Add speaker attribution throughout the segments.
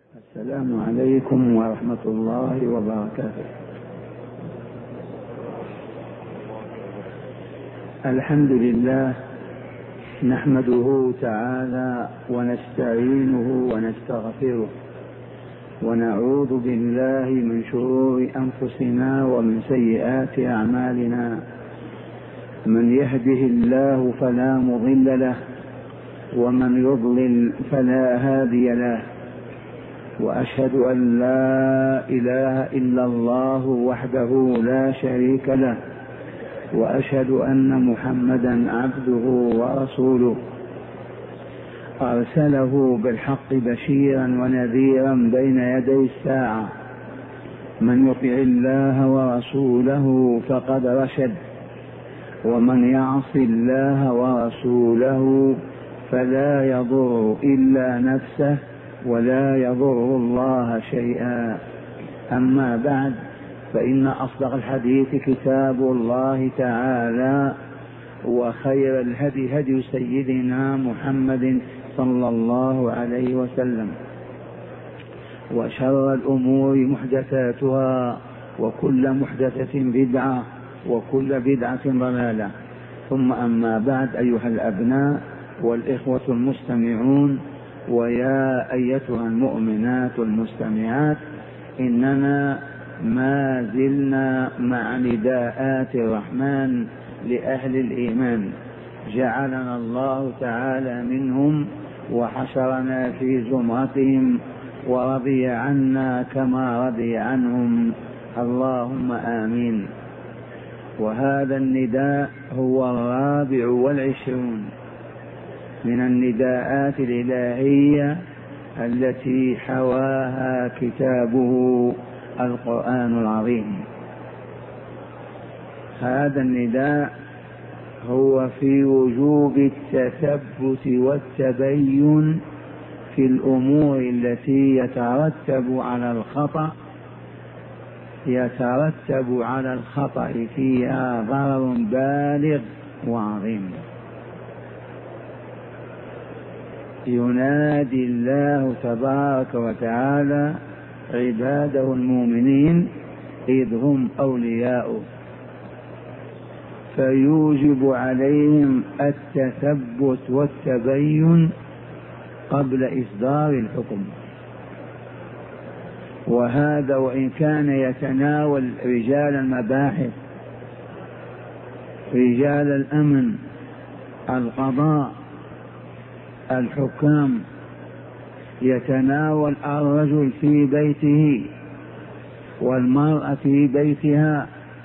Speaker 1: السلام عليكم ورحمة الله وبركاته. الحمد لله نحمده تعالى ونستعينه ونستغفره ونعوذ بالله من شرور أنفسنا ومن سيئات أعمالنا. من يهده الله فلا مضل له ومن يضلل فلا هادي له، وأشهد أن لا إله إلا الله وحده لا شريك له، وأشهد أن محمدا عبده ورسوله أرسله بالحق بشيرا ونذيرا بين يدي الساعة. من يطع الله ورسوله فقد رشد، ومن يعص الله ورسوله فلا يضر إلا نفسه ولا يضر الله شيئا. أما بعد، فإن أصدق الحديث كتاب الله تعالى، وخير الهدي هدي سيدنا محمد صلى الله عليه وسلم، وشر الأمور محدثاتها، وكل محدثة بدعة، وكل بدعة ضلالة. ثم أما بعد، أيها الأبناء والإخوة المستمعون، ويا أيتها المؤمنات المستمعات، إننا ما زلنا مع نداءات الرحمن لأهل الإيمان، جعلنا الله تعالى منهم وحشرنا في زمرتهم ورضي عنا كما رضي عنهم، اللهم آمين. وهذا النداء هو 24 من النداءات الإلهية التي حواها كتابه القرآن العظيم. هذا النداء هو في وجوب التثبت والتبين في الأمور التي يترتب على الخطأ فيها ضرر بالغ وعظيم. ينادي الله تبارك وتعالى عباده المؤمنين إذ هم أولياؤه، فيوجب عليهم التثبت والتبين قبل إصدار الحكم. وهذا وإن كان يتناول رجال المباحث، رجال الأمن، القضاء، الحكام، يتناول الرجل في بيته والمرأة في بيتها،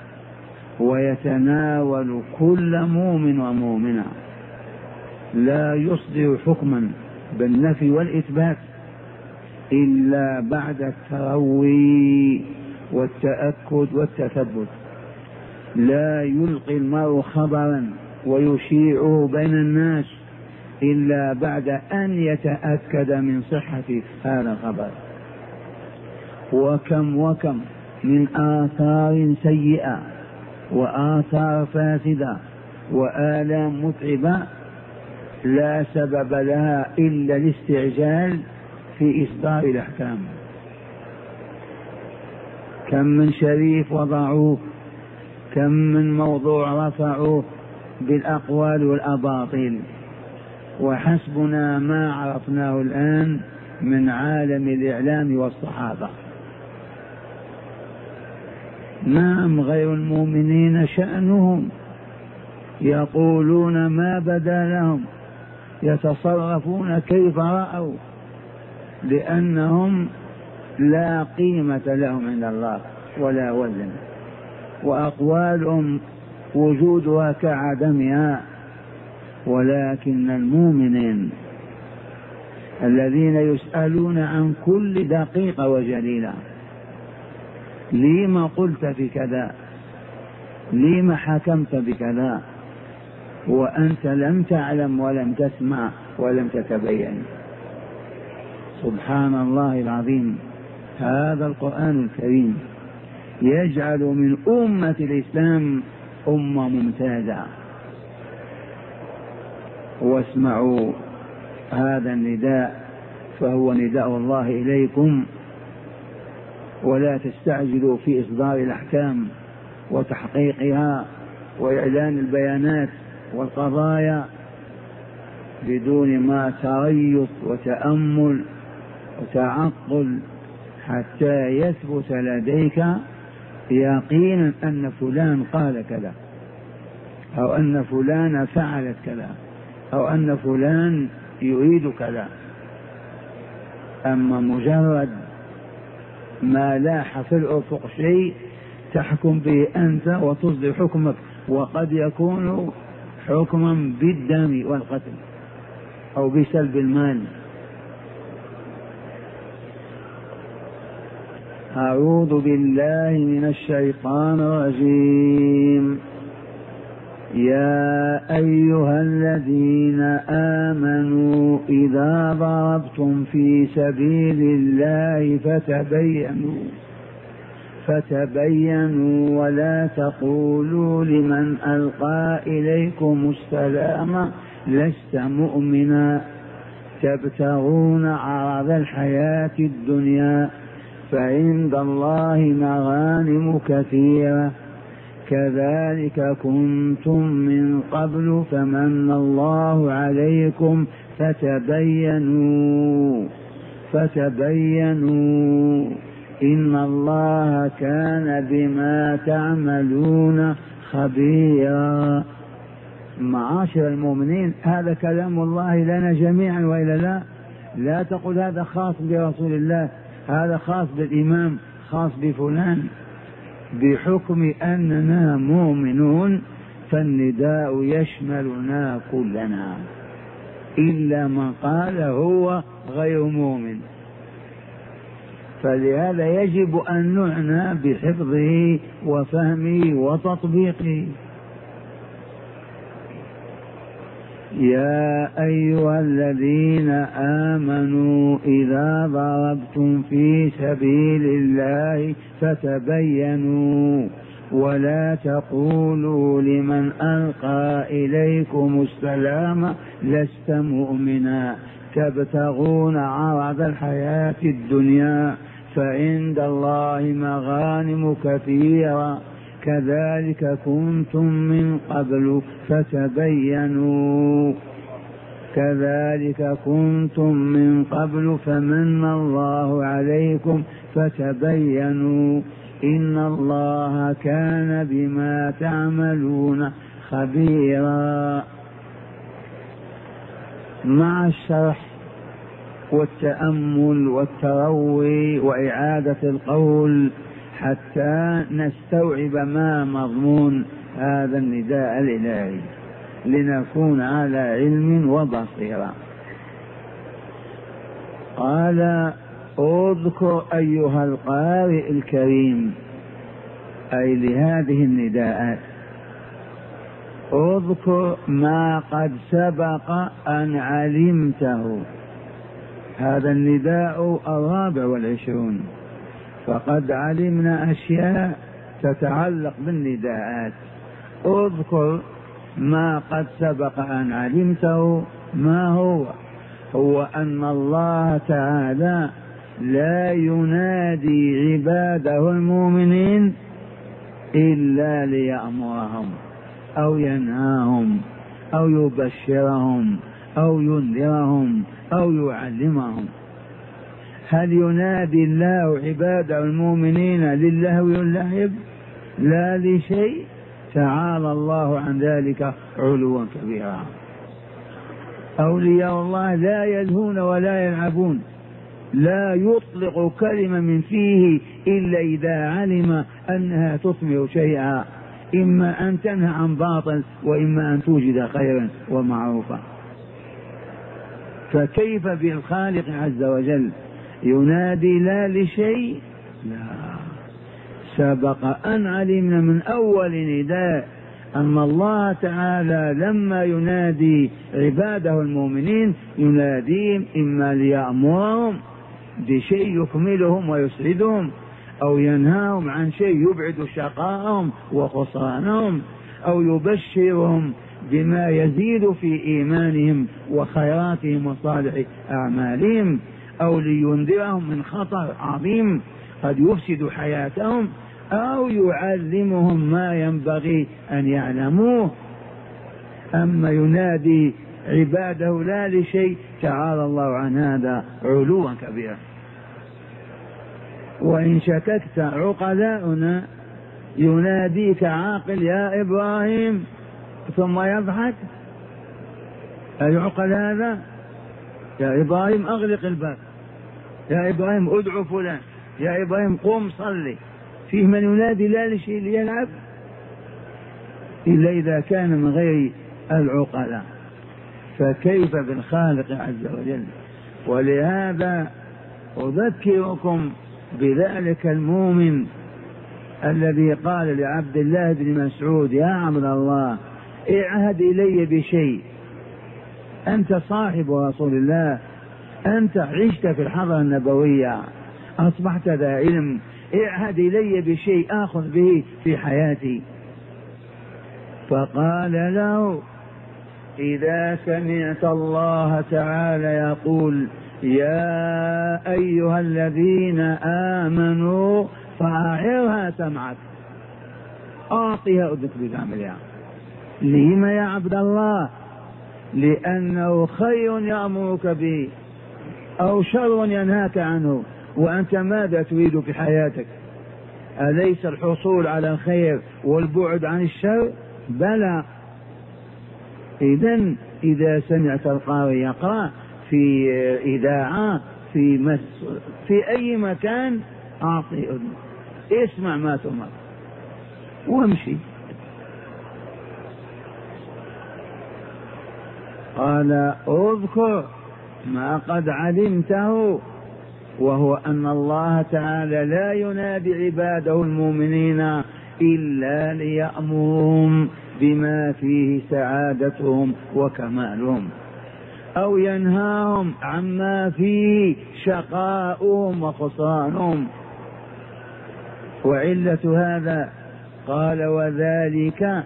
Speaker 1: ويتناول كل مؤمن ومؤمنة. لا يصدر حكما بالنفي والإثبات إلا بعد التروي والتأكد والتثبت. لا يلقي المرء خبرا ويشيعه بين الناس إلا بعد أن يتأكد من صحة هذا الخبر. وكم من آثار سيئة وآثار فاسدة وآلام متعبة لا سبب لها إلا الاستعجال في إصدار الأحكام. كم من شريف وضعوه، كم من موضوع رفعوه بالأقوال والأباطيل، وحسبنا ما عرفناه الآن من عالم الإعلام والصحافة. نعم، غير المؤمنين شأنهم يقولون ما بدا لهم، يتصرفون كيف رأوا، لأنهم لا قيمة لهم عند الله ولا وزن، وأقوالهم وجودها كعدمها. ولكن المؤمنين الذين يسألون عن كل دقيقة وجليلة، لما قلت في كذا، لما حكمت بكذا وأنت لم تعلم ولم تسمع ولم تتبين. سبحان الله العظيم. هذا القرآن الكريم يجعل من أمة الإسلام أمة ممتازة. واسمعوا هذا النداء فهو نداء الله إليكم. ولا تستعجلوا في إصدار الأحكام وتحقيقها وإعلان البيانات والقضايا بدون ما تريث وتأمل وتعقل حتى يثبت لديك يقينا أن فلان قال كذا، أو أن فلان فعلت كذا، أو أن فلان يريد كذا. أما مجرد ما لاح في الأفق شيء تحكم به أنت وتصدر حكمك، وقد يكون حكما بالدم والقتل أو بسلب المال. أعوذ بالله من الشيطان الرجيم. يا أيها الذين آمنوا إذا ضربتم في سبيل الله فتبينوا ولا تقولوا لمن ألقى إليكم السلام لست مؤمنا تبتغون عرض الحياة الدنيا فعند الله مغانم كثيرة كذلك كنتم من قبل فمن الله عليكم فتبينوا إن الله كان بما تعملون خبيرا. معاشر المؤمنين، هذا كلام الله لنا جميعا وإلا لا؟ لا تقل هذا خاص برسول الله، هذا خاص بالإمام، خاص بفلان. بحكم أننا مؤمنون فالنداء يشملنا كلنا إلا من قال هو غير مؤمن. فلهذا يجب أن نعنى بحفظه وفهمه وتطبيقه. يا أيها الذين آمنوا إذا ضربتم في سبيل الله فتبينوا ولا تقولوا لمن ألقى إليكم السلام لست مؤمنا تبتغون عرض الحياة الدنيا فعند الله مغانم كثيرة كذلك كنتم من قبل فمن الله عليكم فتبينوا إن الله كان بما تعملون خبيرا. مع الشرح والتأمل والتروي وإعادة القول حتى نستوعب ما مضمون هذا النداء الإلهي لنكون على علم وبصيرة. قال اذكر أيها القارئ الكريم، أي لهذه النداءات اذكر ما قد سبق أن علمته. هذا النداء 24، فقد علمنا أشياء تتعلق بالنداءات. اذكر ما قد سبق أن علمته. ما هو أن الله تعالى لا ينادي عباده المؤمنين إلا ليأمرهم أو ينهاهم أو يبشرهم أو ينذرهم أو يعلمهم. هل ينادي الله عباده المؤمنين للهو واللعب؟ لا لشيء، تعالى الله عن ذلك علوا كبيرا. أولياء الله لا يلهون ولا يلعبون، لا يطلق كلمة من فيه إلا إذا علم أنها تثمر شيئا، إما أن تنهى عن باطل وإما أن توجد خيرا ومعروفا. فكيف بالخالق عز وجل ينادي لا لشيء؟ لا، سبق أن علمنا من أول نداء أن الله تعالى لما ينادي عباده المؤمنين يناديهم إما ليأمرهم بشيء يكملهم ويسعدهم، أو ينهاهم عن شيء يبعد شقاءهم وخسرانهم، أو يبشرهم بما يزيد في إيمانهم وخيراتهم وصالح أعمالهم، أو لينذرهم من خطر عظيم قد يفسد حياتهم، أو يعلمهم ما ينبغي أن يعلموه. أما ينادي عباده لا لشيء، تعالى الله عن هذا علوا كبيرا. وإن شككت عقلاؤنا يناديك عاقل يا إبراهيم ثم يضحك، أيعقل هذا؟ يا إبراهيم أغلق الباب، يا إبراهيم ادعو فلان، يا إبراهيم قم صلي. فيه من ينادي لا لشيء ليلعب، إلا إذا كان من غير العقلاء، فكيف بالخالق عز وجل؟ ولهذا أذكركم بذلك المؤمن الذي قال لعبد الله بن مسعود: يا عبد الله اعهد إلي بشيء، أنت صاحب رسول الله، أنت عشت في الحضرة النبوية، أصبحت ذا علم، اعهد إلي بشيء آخذ به في حياتي. فقال له: إذا سمعت الله تعالى يقول: يا أيها الذين آمنوا فأعرها سمعك، أعطيها أذنك بكاملها. لما يا عبد الله؟ لأنه خير يأمرك به أو شر ينهاك عنه، وأنت ماذا تريد في حياتك؟ أليس الحصول على الخير والبعد عن الشر؟ بلى. إذن إذا سمعت القارئ يقرأ في إذاعة في أي مكان أعطي أذنك، اسمع ما تؤمر وامشي. قال: اذكر ما قد علمته، وهو أن الله تعالى لا ينادي عباده المؤمنين إلا ليأمرهم بما فيه سعادتهم وكمالهم، أو ينهاهم عما فيه شقاؤهم وخسرانهم. وعلة هذا قال: وذلك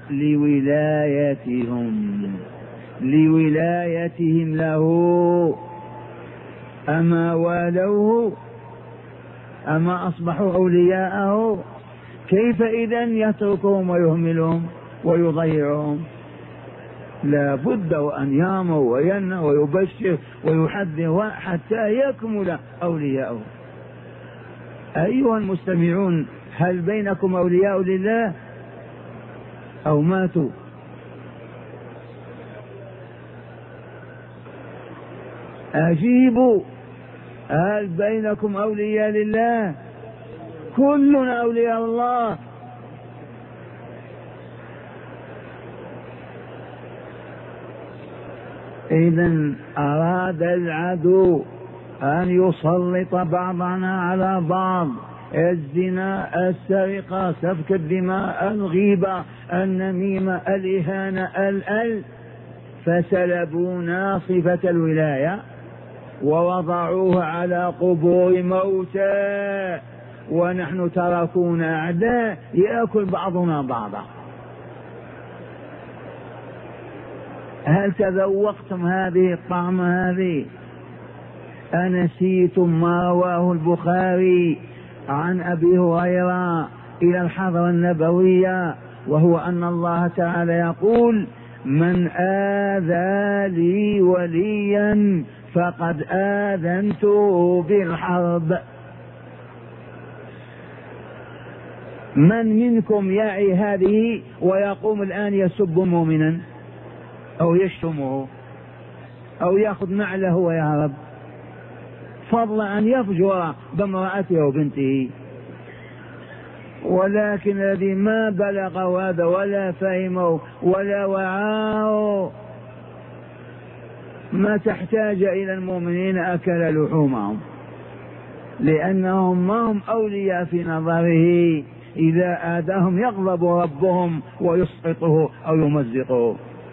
Speaker 1: لولايتهم له. أما والوه، أما أصبحوا أولياءه، كيف إذن يتركهم ويهملهم ويضيعهم؟ لا بد أن يامر وينهى ويبشر ويحذر حتى يكمل أولياءه. أيها المستمعون، هل بينكم أولياء لله أو ماتوا؟ أجيبوا، هل بينكم أولياء لله؟ كلنا أولياء الله. إذن أراد العدو أن يسلط بعضنا على بعض، الزنا، السرقة، سفك الدماء، الغيبة، النميمة، الإهانة، فسلبونا صفة الولاية ووضعوها على قبور موتى، ونحن تركونا أعداء يأكل بعضنا بعضا. هل تذوقتم هذه الطعمة هذه؟ أنسيتم ما رواه البخاري عن أبي هريرة إلى الحضرة النبوية، وهو أن الله تعالى يقول: من آذى لي وليا فقد آذنته بالحرب. من منكم يعي هذه ويقوم الآن يسب مؤمنا أو يشتمه أو يأخذ نعله ويهرب، فضلا أن يفجر بامرأته وبنته؟ ولكن الذي ما بلغ هذا ولا فهمه ولا وعاه، ما تحتاج إلى المؤمنين أكل لحومهم، لأنهم ما هم أولياء في نظره. إذا آذاهم يغضب ربهم ويسقطه أو يمزقه.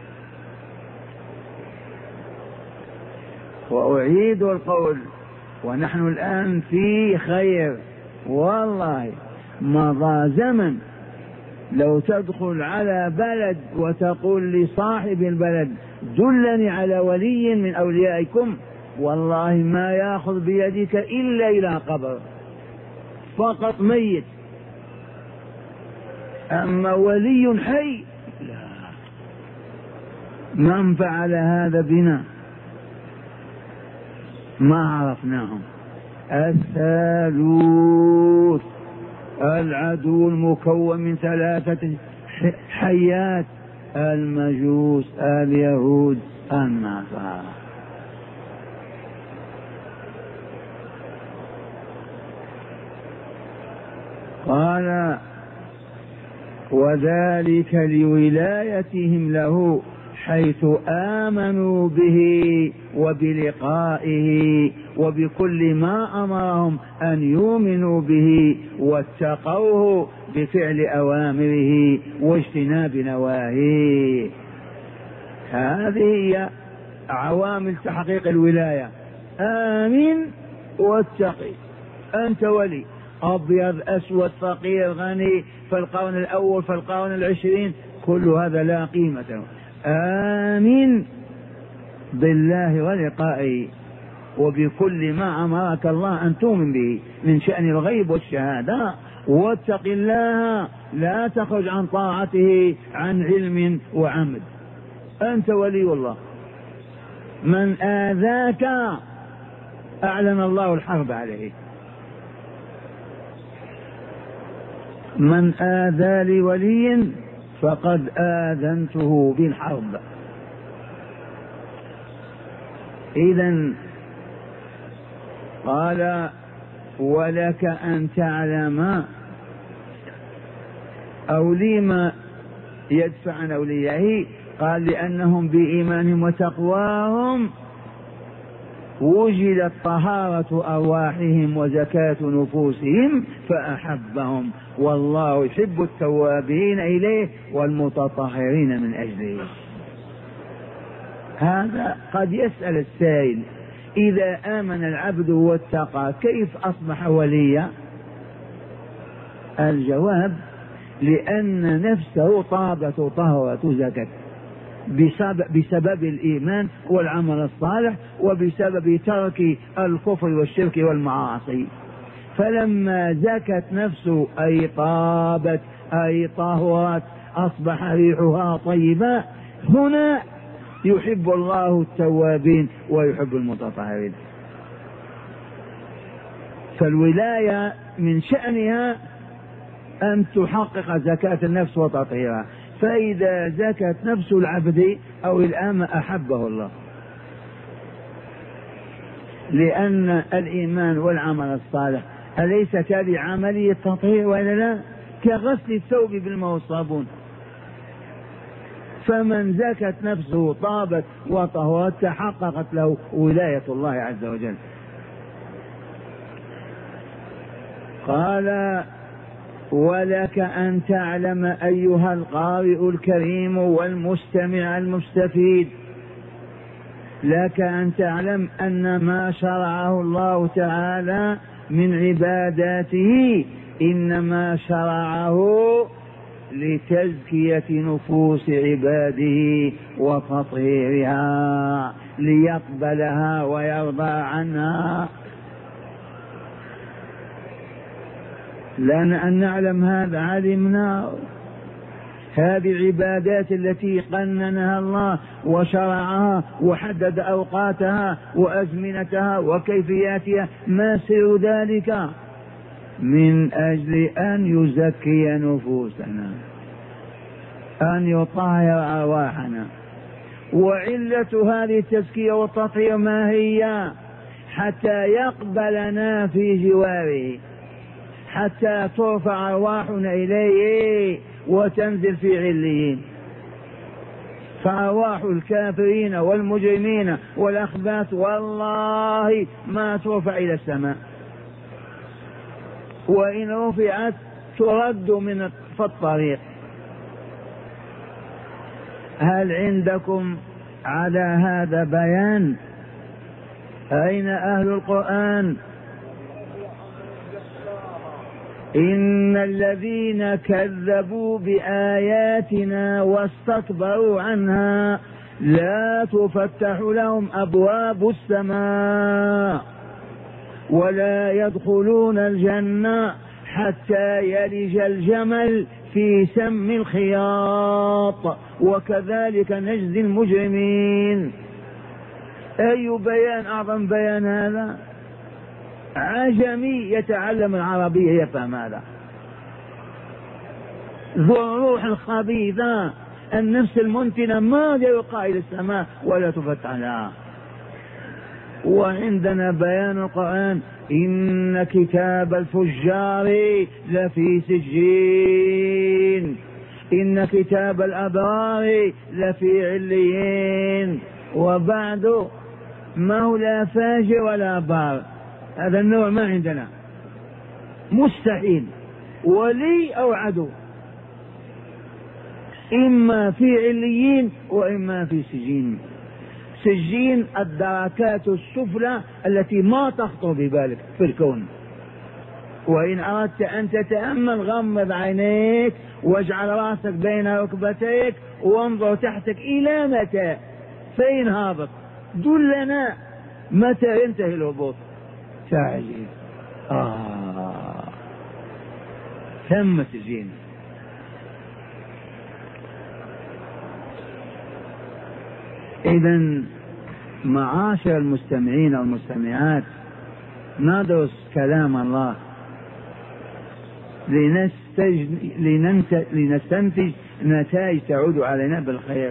Speaker 1: وأعيد القول، ونحن الآن في خير والله. مضى زمن لو تدخل على بلد وتقول لصاحب البلد: دلني على ولي من أوليائكم، والله ما يأخذ بيدك إلا إلى قبر، فقط ميت. أما ولي حي لا. من فعل هذا بنا ما عرفناهم. الثالوث العدو المكون من 3 حيات: المجوس، اليهود، النصارى. قال: وذلك لولايتهم له حيث آمنوا به وبلقائه وبكل ما أمرهم أن يؤمنوا به واتقوه بفعل أوامره واجتناب نواهيه. هذه هي عوامل تحقيق الولاية: آمن واتقي. أنت ولي، أبيض أسود فقير غني، في القرن الأول في القرن 20، كل هذا لا قيمة له. آمن بالله ولقائه وبكل ما أمرك الله أن تؤمن به من شأن الغيب والشهادة، واتق الله لا تخرج عن طاعته عن علم وعمد. أنت ولي الله. من آذاك أعلن الله الحرب عليه. من آذى لولي فقد آذنته بالحرب. إذن قال: ولك أن تعلم. أوليما يدفع عن أوليائه؟ قال: لأنهم بإيمانهم وتقواهم وجدت طهارة أرواحهم وزكاة نفوسهم فأحبهم، والله يحب التوابين إليه والمتطهرين من أجله. هذا قد يسأل السائل: إذا آمن العبد واتقى كيف أصبح وليا؟ الجواب: لأن نفسه طابت وطهرت وزكت بسبب الإيمان والعمل الصالح وبسبب ترك الكفر والشرك والمعاصي. فلما زكت نفسه أي طابت أي طهرت أصبح ريحها طيبة، هنا يحب الله التوابين ويحب المتطهرين. فالولاية من شأنها أن تحقق زكاة النفس وتطهيرها، فإذا زكت نفس العبد أو الأمة أحبه الله، لأن الإيمان والعمل الصالح أليس كبعملية التطهير وإلا لا؟ كغسل الثوب بالماء والصابون. فمن زكت نفسه طابت وطهرت تحققت له ولاية الله عز وجل. قال: ولك أن تعلم أيها القارئ الكريم والمستمع المستفيد، لك أن تعلم أن ما شرعه الله تعالى من عباداته إنما شرعه لتزكية نفوس عباده وتطهيرها ليقبلها ويرضى عنها. لأن نعلم هذا علمنا. هذه العبادات التي قننها الله وشرعها وحدد أوقاتها وأزمنتها وكيفياتها، ما سر ذلك؟ من أجل أن يزكي نفوسنا، أن يطهر أرواحنا. وعلة هذه التزكية والتطهير ما هي؟ حتى يقبلنا في جواره، حتى ترفع أرواحنا إليه وتنزل في عليين. فأرواح الكافرين والمجرمين والأخباث والله ما ترفع إلى السماء، وإن رفعت ترد من في الطريق. هل عندكم على هذا بيان؟ أين أهل القرآن؟ إن الذين كذبوا بآياتنا واستكبروا عنها لا تفتح لهم أبواب السماء ولا يدخلون الجنة حتى يلج الجمل في سم الخياط وكذلك نجزي المجرمين. أي بيان أعظم بيان هذا؟ عجمي يتعلم العربية يفهم هذا، ذو الروح الخبيثة النفس المنتنة ماذا يقع إلى السماء ولا تفتح لها. وعندنا بيان القرآن: إن كتاب الفجار لفي سجين، إن كتاب الأبرار لفي عليين. وبعد ما هو لا فاجر ولا بار، هذا النوع ما عندنا، مستحيل، ولي أو عدو، إما في عليين وإما في سجين. سجين الدركات السفلى التي ما تخطر ببالك في الكون. وإن أردت أن تتأمل غمض عينيك واجعل رأسك بين ركبتيك وانظر تحتك إلى متى، فين هابط، دلنا متى ينتهي الهبوط. تعجب، ثم سجين. إذن معاشر المستمعين والمستمعات، ندرس كلام الله لنستنتج نتائج تعود علينا بالخير.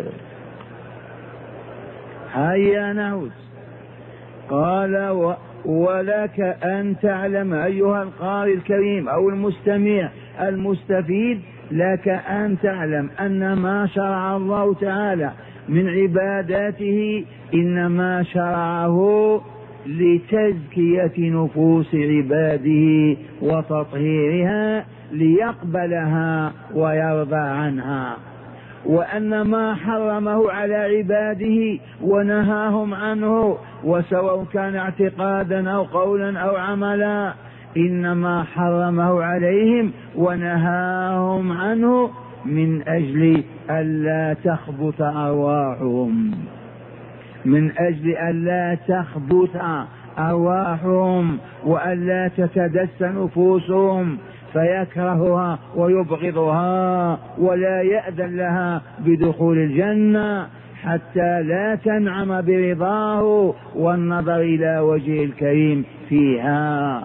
Speaker 1: هيا نعود. قال: ولك أن تعلم أيها القارئ الكريم أو المستمع المستفيد، لك أن تعلم أن ما شرع الله تعالى من عباداته إنما شرعه لتزكية نفوس عباده وتطهيرها ليقبلها ويرضى عنها، وأن ما حرمه على عباده ونهاهم عنه، وسواء كان اعتقادا أو قولا أو عملا، إنما حرمه عليهم ونهاهم عنه من أجل ألا تخبط أرواحهم، من أجل ألا تخبط أرواحهم وألا تتدس نفوسهم فيكرهها ويبغضها ولا يأذن لها بدخول الجنة حتى لا تنعم برضاه والنظر إلى وجه الكريم فيها.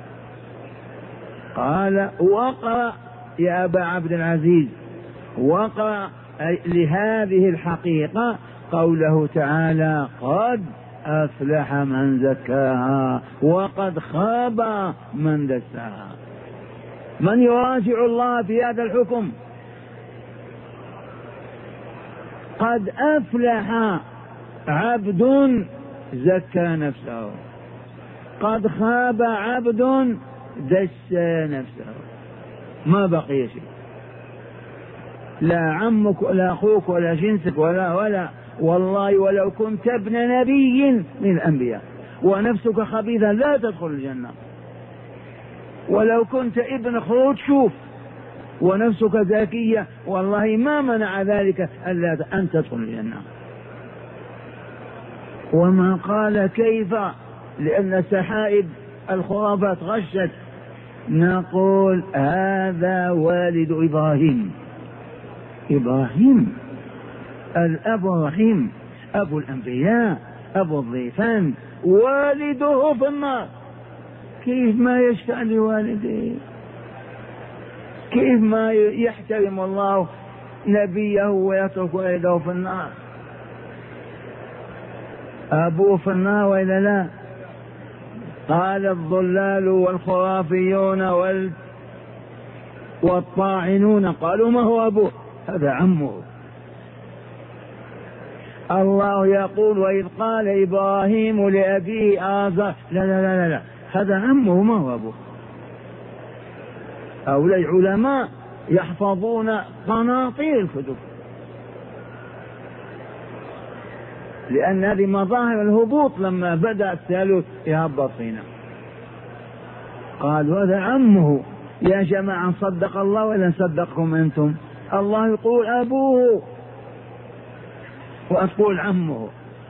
Speaker 1: قال: واقرأ يا أبا عبد العزيز، واقرأ لهذه الحقيقة قوله تعالى: قد أفلح من زكاها وقد خاب من دساها. من يراجع الله في هذا الحكم؟ قد أفلح عبد زكى نفسه، قد خاب عبد دسى نفسه، ما بقي شيء، لا عمك ولا أخوك ولا جنسك ولا والله ولو كنت ابن نبي من الأنبياء ونفسك خبيثة لا تدخل الجنة، ولو كنت ابن خروج شوف ونفسك زكية والله ما منع ذلك ألا أن تدخل الجنة. وما قال كيف، لأن سحائب الخرافات غشت. نقول: هذا والد إبراهيم، إبراهيم الأب الرحيم، أبو الأنبياء، أبو الضيفان، والده في النار. كيف ما يشفع لوالده؟ كيف ما يحترم الله نبيه ويترك والده في النار؟ أبوه في النار وإلا لا؟ قال الضلال والخرافيون والطاعنون قالوا: ما هو أبوه؟ هذا عمه. الله يقول: وإذ قال إبراهيم لأبيه آزر، لا لا لا لا، هذا عمه ما هو أبوه. هؤلاء العلماء يحفظون قناطير الكتب، لأن هذه مظاهر الهبوط. لما بدأ الثالوث يهبط فينا قالوا: هذا عمه. يا جماعة صدق الله ولا صدقكم أنتم؟ الله يقول أبوه. وتقول عمه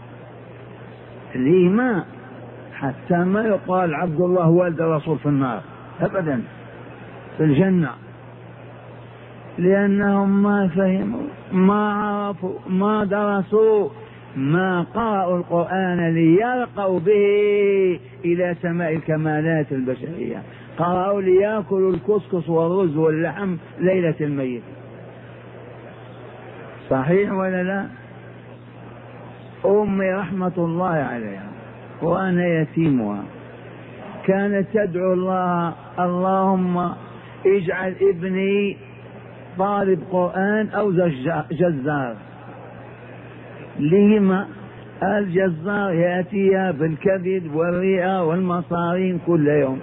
Speaker 1: ليه ما حتى ما يقال عبد الله والد الرسول في النار أبدا، في الجنة، لأنهم ما فهموا، ما عرفوا، ما درسوا، ما قرأوا القرآن ليرقوا به إلى سماء الكمالات البشرية، قرأوا ليأكلوا الكسكس والرز واللحم ليلة الميت. صحيح ولا لا؟ أمي رحمة الله عليها وأنا يتيمها كانت تدعو الله: اللهم اجعل ابني طالب قرآن أو جزار. لما؟ الجزار يأتيها بالكبد والرئة والمصارين كل يوم،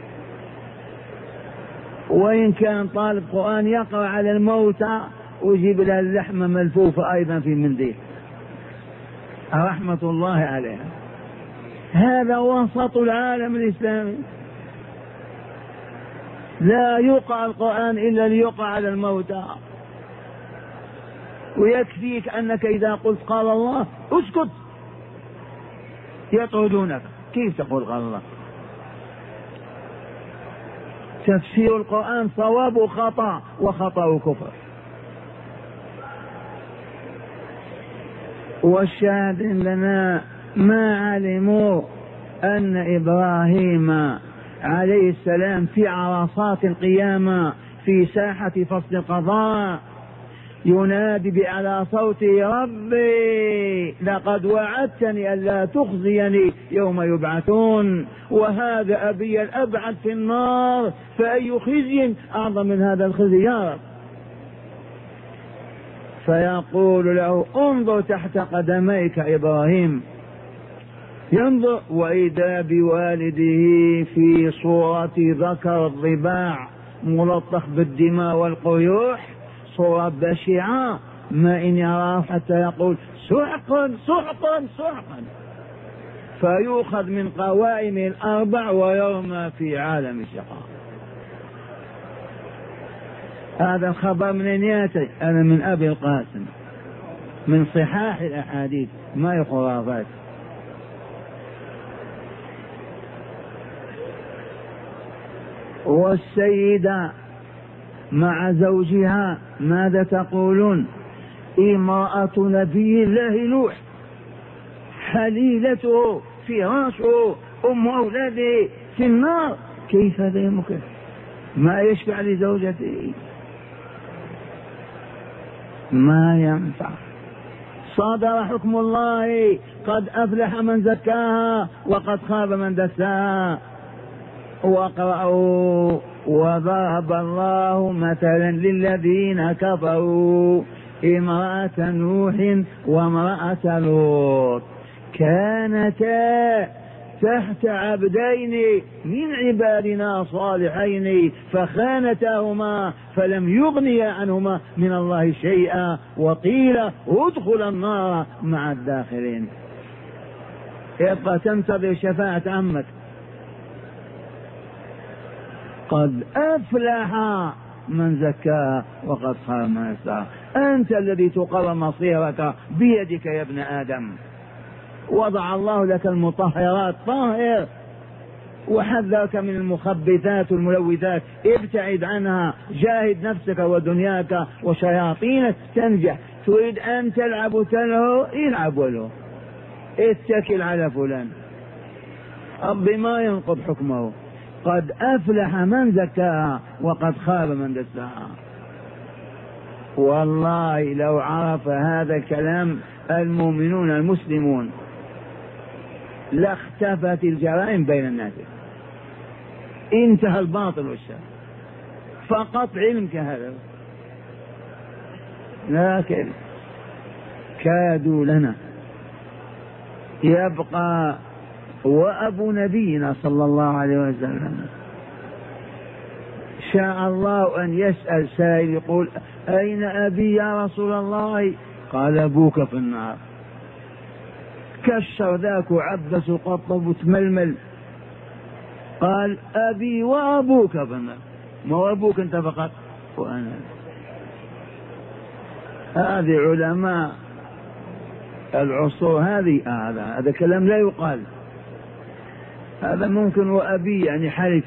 Speaker 1: وإن كان طالب قرآن يقرأ على الموتى ويجيب لها اللحمة ملفوفة أيضا في منديل، رحمة الله عليها. هذا وسط العالم الإسلامي، لا يقرأ القرآن إلا ليقرأ على الموتى، ويكفيك أنك إذا قلت قال الله اسكت يطردونك. كيف تقول قال الله؟ تفسير القرآن صواب خطأ، وخطأ كفر. والشاهد لنا ما علموا أن إبراهيم عليه السلام في عرصات القيامة في ساحة فصل القضاء ينادي بأعلى صوته: ربي لقد وعدتني ألا تخزيني يوم يبعثون، وهذا أبي الأبعد في النار، فأي خزي أعظم من هذا الخزي يا رب؟ فيقول له: انظر تحت قدميك إبراهيم. ينظر وإذا بوالده في صورة ذكر الضباع ملطخ بالدماء والقيوح، صورة بشعة، ما إن يراه حتى يقول: سحقا سحقا سحقا، فيؤخذ من قوائم الأربع ويرمى في عالم الشقاء. هذا الخبر من ياتي؟ أنا من أبي القاسم، من صحاح الأحاديث، ما هي خرافات. والسيدة مع زوجها ماذا تقولون؟ امرأة نبي الله نوح، حليلته، فراشه، أم أولاده في النار، كيف هذا يمكن؟ ما يشفع لزوجته، ما ينفع. صدر حكم الله: قد أفلح من زكاها وقد خاب من دساها. واقرأوا: وضرب الله مثلا للذين كفروا امرأة نوح وامرأة لوط كانتا تحت عبدين من عبادنا صالحين فخانتاهما فلم يغنيا عنهما من الله شيئا وقيل ادخلا النار مع الداخلين. ابقى تنتظر شفاعة عمك. قد أفلح من زكاها وقد خاب من دساها. أنت الذي تقرر مصيرك بيدك يا ابن آدم. وضع الله لك المطهرات، طاهر، وحذرك من المخبثات والملوثات، ابتعد عنها، جاهد نفسك ودنياك وشياطينك تنجح. تريد أن تلعب وتلهو، العب ولو، اتكل على فلان، ربي ما ينقض حكمه. قد أفلح من زكاها وقد خاب من دساها. والله لو عرف هذا الكلام المؤمنون المسلمون لاختفت الجرائم بين الناس، انتهى الباطل والشر، فقط علم كهذا. لكن كادوا لنا. يبقى وأبو نبينا صلى الله عليه وسلم شاء الله أن يسأل سائل يقول: أين أبي يا رسول الله؟ قال: أبوك في النار. كشر ذاك وعبس وقطب وتململ، قال: أبي وأبوك في النار. ما هو أبوك أنت فقط وأنا. هذه علماء العصور هذه هذا كلام لا يقال، هذا ممكن وأبي يعني حلف.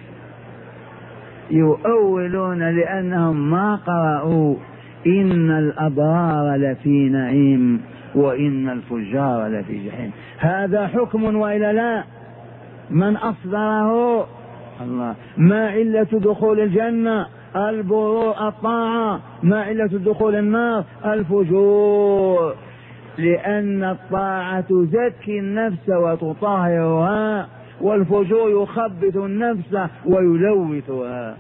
Speaker 1: يؤولون لأنهم ما قرأوا إن الأبرار لفي نعيم وإن الفجار لفي جحيم. هذا حكم وإلا لا؟ من أصدره؟ الله. ما علة دخول الجنة؟ البروء الطاعة. ما علة دخول النار؟ الفجور. لأن الطاعة تزكي النفس وتطهرها، والفجور يخبث النفس ويلوثها.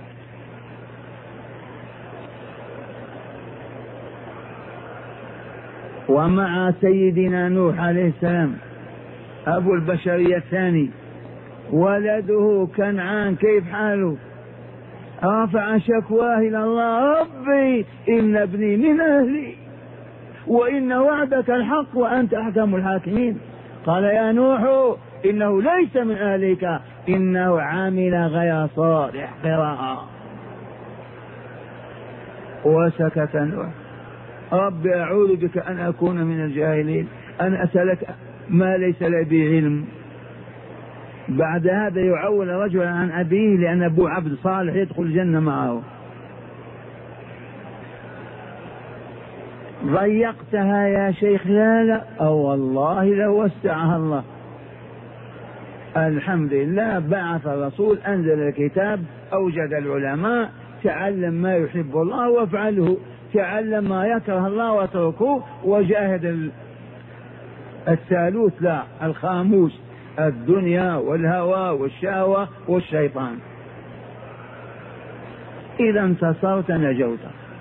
Speaker 1: ومع سيدنا نوح عليه السلام أبو البشرية الثاني، ولده كنعان كيف حاله؟ رفع شكواه إلى الله: ربي إن ابني من أهلي وإن وعدك الحق وأنت أحكم الحاكمين. قال: يا نوح إنه ليس من أهلك إنه عامل غير صالح قراءة. وسكت نوح: رب أعوذ بك أن أكون من الجاهلين، أن أسألك ما ليس لي به علم. بعد هذا يعول رجلا عن أبيه لأن أبوه عبد صالح يدخل الجنة معه. ضيقتها يا شيخ؟ لا أو والله لو وسعها الله. الحمد لله، بعث الرسول، أنزل الكتاب، أوجد العلماء، تعلم ما يحب الله وافعله، تعلم ما يكره الله واتركه، وجاهد الثالوث لا الخاموس، الدنيا والهوى والشهوة والشيطان. إذا انتصرت نجوت.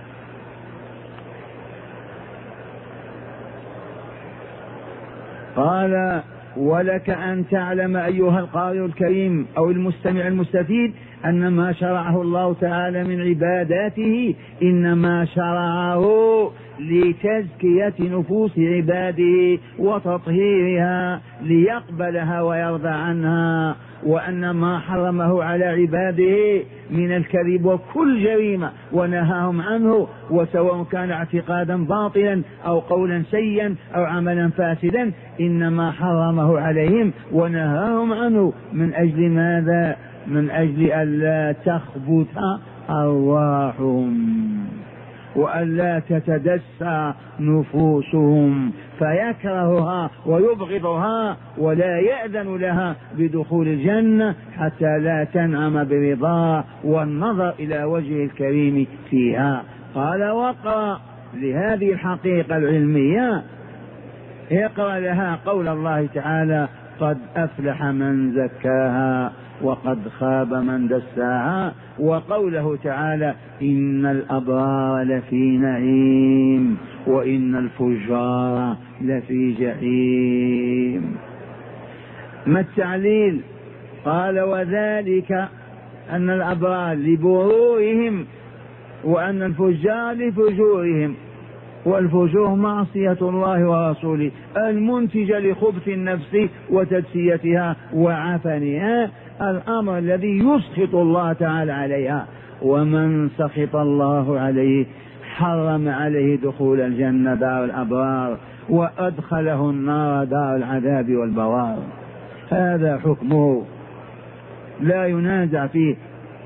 Speaker 1: قال: ولك أن تعلم أيها القارئ الكريم أو المستمع المستفيد أن ما شرعه الله تعالى من عباداته إنما شرعه لتزكية نفوس عباده وتطهيرها ليقبلها ويرضى عنها، وأن ما حرمه على عباده من الكذب وكل جريمة ونهاهم عنه، وسواء كان اعتقادا باطلا أو قولا سيئا أو عملا فاسدا، إنما حرمه عليهم ونهاهم عنه من أجل ماذا؟ من أجل ألا تخبث أرواحهم وألا تتدسى نفوسهم فيكرهها ويبغضها ولا يأذن لها بدخول الجنة حتى لا تنعم برضاه والنظر إلى وجه الكريم فيها. قال: واقرأ لهذه الحقيقة العلمية، اقرأ لها قول الله تعالى: قد أفلح من زكاها وقد خاب من دساها، وقوله تعالى: إن الأبرار لفي نعيم وإن الفجار لفي جحيم. ما التعليل؟ قال: وذلك أن الأبرار لبرورهم وأن الفجار لفجورهم، والفجور معصية الله ورسوله المنتجة لخبث النفس وتدسيتها وعفنها، الأمر الذي يسخط الله تعالى عليها. ومن سخط الله عليه حرم عليه دخول الجنة دار الأبرار وأدخله النار دار العذاب والبوار. هذا حكمه لا ينازع فيه.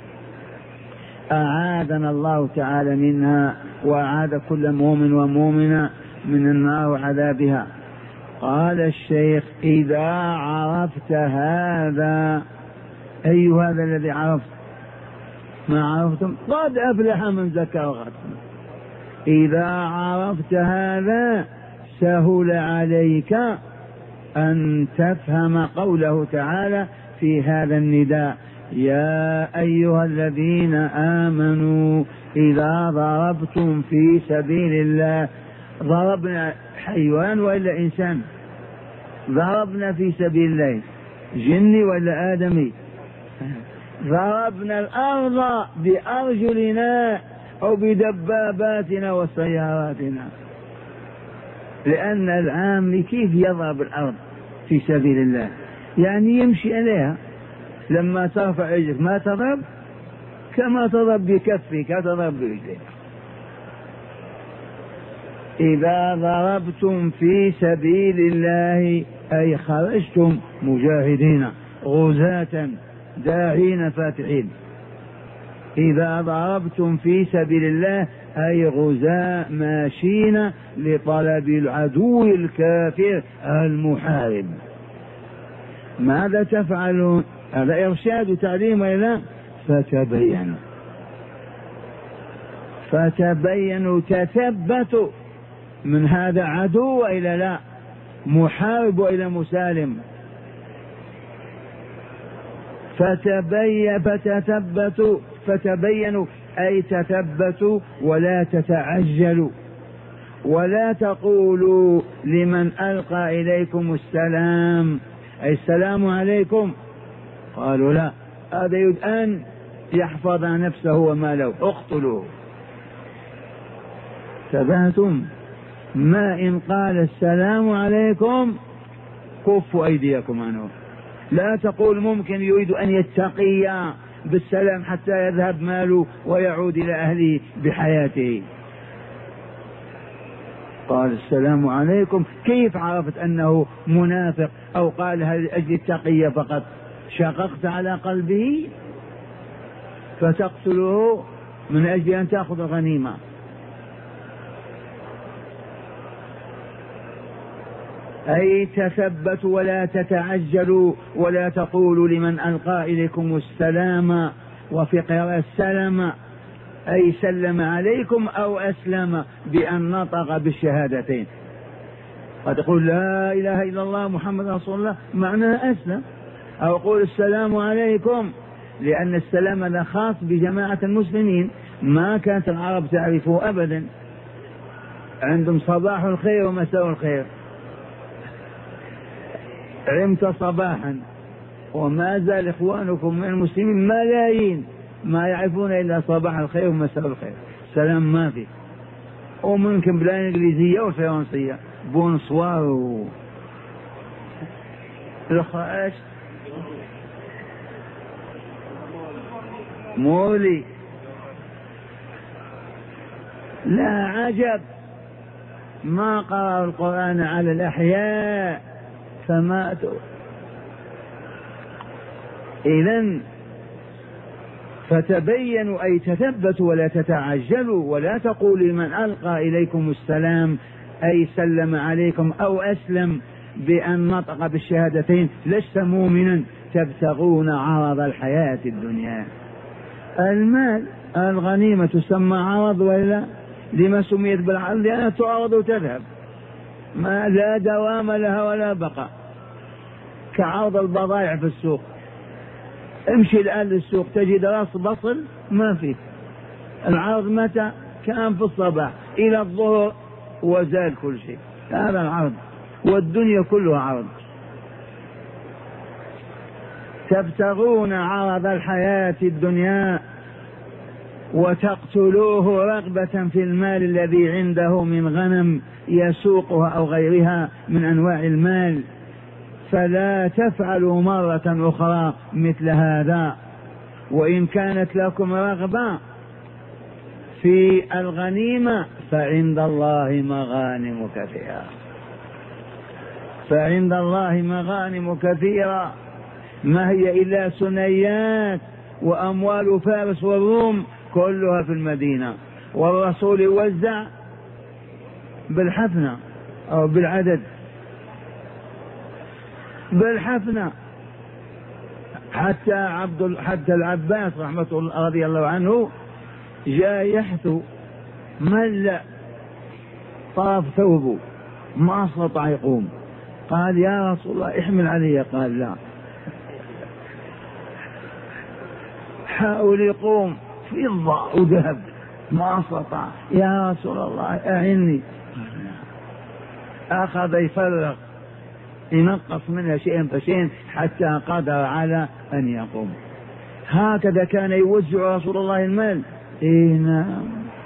Speaker 1: أعاذنا الله تعالى منها وأعاذ كل مؤمن ومؤمنة من النار وعذابها. قال الشيخ: إذا عرفت هذا، أي هذا الذي عرفت؟ ما عرفتم؟ قد أفلح من زكى وقد. إذا عرفت هذا سهل عليك أن تفهم قوله تعالى في هذا النداء: يا أيها الذين آمنوا إذا ضربتم في سبيل الله. ضربنا حيوان ولا إنسان؟ ضربنا في سبيل الله جني ولا آدمي؟ ضربنا الأرض بأرجلنا أو بدباباتنا وسياراتنا، لأن العام كيف يضرب الأرض في سبيل الله؟ يعني يمشي عليها. لما ترفع يدك ما تضرب كما تضرب بكفك، تضرب برجلك. إذا ضربتم في سبيل الله أي خرجتم مجاهدين غزاة داعين فاتحين. إذا ضربتم في سبيل الله أي غزاة ماشين لطلب العدو الكافر المحارب. ماذا تفعلون؟ هذا إرشاد تعليم إلى فتبينوا تثبتوا من هذا عدو إلى لا محارب إلى مسالم. فتبينوا أي تثبتوا ولا تتعجلوا، ولا تقولوا لمن ألقى إليكم السلام أي السلام عليكم، قالوا لا، هذا يريد أن يحفظ نفسه وماله، اقتلوه. تبهتم ما إن قال السلام عليكم كفوا أيديكم عنه. لا تقول ممكن يريد أن يتقي بالسلام حتى يذهب ماله ويعود إلى أهله بحياته. قال السلام عليكم، كيف عرفت أنه منافق أو قالها لأجل التقية فقط؟ شققت على قلبه فتقتله من أجل أن تأخذ الغنيمة. أي تثبتوا ولا تتعجلوا، ولا تقولوا لمن ألقى إليكم السلام، وفي قراءة السلام أي سلم عليكم أو أسلم بأن نطق بالشهادتين. قد تقول لا إله إلا الله محمد رسول الله معناه أسلم، أو قول السلام عليكم، لأن السلام هذا خاص بجماعة المسلمين، ما كانت العرب تعرفه أبدا. عندهم صباح الخير ومساء الخير، عمت صباحا، وما زال إخوانكم من المسلمين ملايين ما يعرفون إلا صباح الخير ومساء الخير، سلام ما في. وممكن بالإنجليزية والفرنسية بونسوار الخاش مولي. لا عجب ما قرأوا القرآن على الأحياء فماتوا. إذن فتبينوا أي تثبتوا ولا تتعجلوا، ولا تقولوا لمن ألقى إليكم السلام أي سلم عليكم أو أسلم بأن نطق بالشهادتين لست مؤمنا تبتغون عرض الحياة الدنيا. المال الغنيمة تسمى عرض ولا؟ لما سميت بالعرض؟ لأنها تعرض وتذهب، ما لا دوام لها ولا بقاء، كعرض البضائع في السوق. امشي الآن للسوق تجد راس بصل ما فيه. العرض متى؟ كان في الصباح إلى الظهر وزال كل شيء. هذا العرض، والدنيا كلها عرض. تبتغون عرض الحياة الدنيا وتقتلوه رغبة في المال الذي عنده من غنم يسوقها أو غيرها من أنواع المال، فلا تفعلوا مرة أخرى مثل هذا. وإن كانت لكم رغبة في الغنيمة فعند الله مغانم كثيرة، فعند الله مغانم كثيرة، ما هي إلا ثنيات وأموال فارس والروم كلها في المدينة، والرسول يوزع بالحفنة أو بالعدد، بالحفنة. حتى العباس رحمة الله رضي الله عنه جاء يحثو، ملأ طرف ثوبه ما استطاع يقوم، قال يا رسول الله احمل علي، قال لا، حاول يقوم، فضة وذهب ما استطاع، يا رسول الله أعني، أخذ يفرغ ينقص منها شيئا فشيئا حتى قدر على أن يقوم. هكذا كان يوزع رسول الله المال. نعم.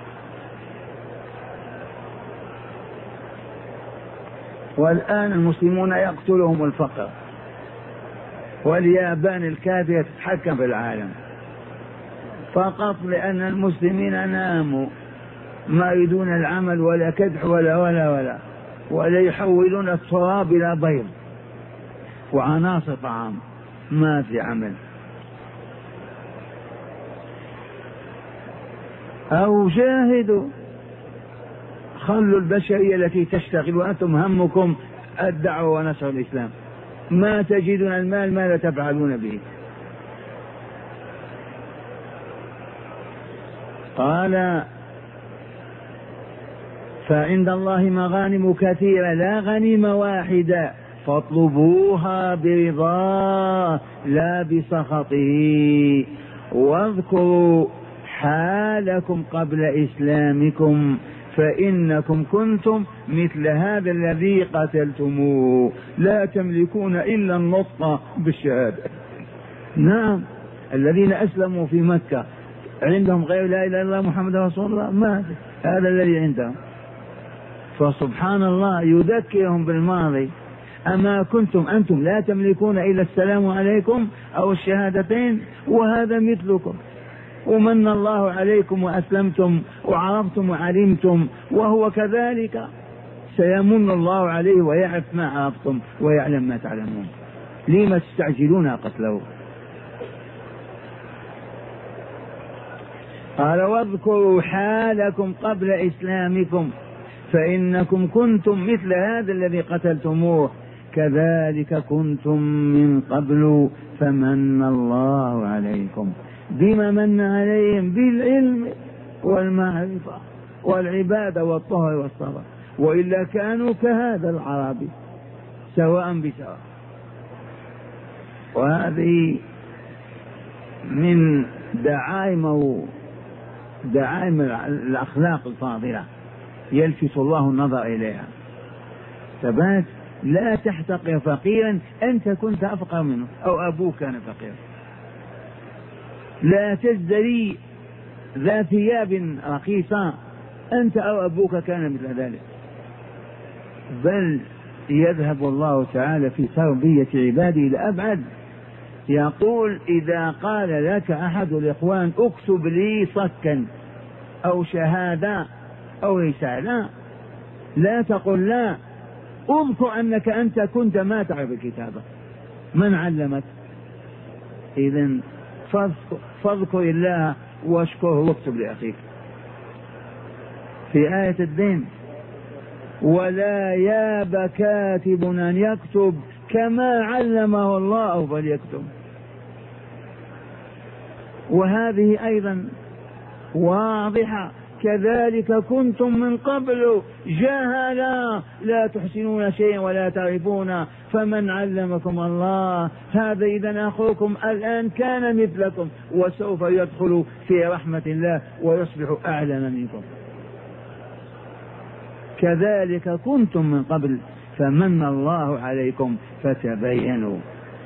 Speaker 1: والآن المسلمون يقتلهم الفقر، واليابان الكافية تتحكم في العالم فقط لأن المسلمين ناموا ما يريدون العمل ولا كدح ولا يحولون التراب إلى بيض وعناصر طعام، ما في عمل. أو جاهدوا، خلوا البشرية التي تشتغل وأنتم همكم الدعوة ونشر الإسلام، ما تجدون المال ماذا تفعلون به؟ قال فعند الله مغانم كثيرة لا غنيمة واحدة فاطلبوها برضاه لا بسخطه، واذكروا حالكم قبل إسلامكم فإنكم كنتم مثل هذا الذي قتلتموه لا تملكون إلا النطق بالشهادة. نعم، الذين أسلموا في مكة عندهم غير لا إله إلا الله محمد رسول الله، ما هذا الذي عندهم. فسبحان الله يذكرهم بالماضي، أما كنتم أنتم لا تملكون إلا السلام عليكم أو الشهادتين وهذا مثلكم، ومن الله عليكم وأسلمتم وعرفتم وعلمتم وهو كذلك سيمن الله عليه ويعرف ما عرفتم ويعلم ما تعلمون، لما تستعجلون قتله؟ قال واذكروا حالكم قبل إسلامكم فإنكم كنتم مثل هذا الذي قتلتموه كذلك كنتم من قبل فمن الله عليكم. بما من عليهم؟ بالعلم والمعرفة والعبادة والطهر والصبر، وإلا كانوا كهذا العربي سواء بسواء. وهذه من دعائم الأخلاق الفاضلة يلفت الله النظر إليها. ثبات لا تحتقر فقيرا أنت كنت أفقر منه أو أبوك كان فقيرا، لا تزدري ذا ثياب رخيصة أنت أو أبوك كان مثل ذلك، بل يذهب الله تعالى في تربية عباده لأبعد. يقول إذا قال لك أحد الإخوان اكتب لي صكا أو شهادة أو رسالة لا تقل لا، اذكر أنك أنت كنت ما تعرف الكتابة، من علمك؟ إذن فاذكر الله واشكره واكتب لأخيك. في آية الدين ولا ياب كاتب أن يكتب كما علمه الله فليكتب. وهذه أيضا واضحة كذلك كنتم من قبل جهلا لا تحسنون شيئا ولا تعرفون فمن علمكم الله. هذا إذا أخوكم الآن كان مثلكم وسوف يدخل في رحمة الله ويصبح أعلم منكم. كذلك كنتم من قبل فمن الله عليكم فتبينوا،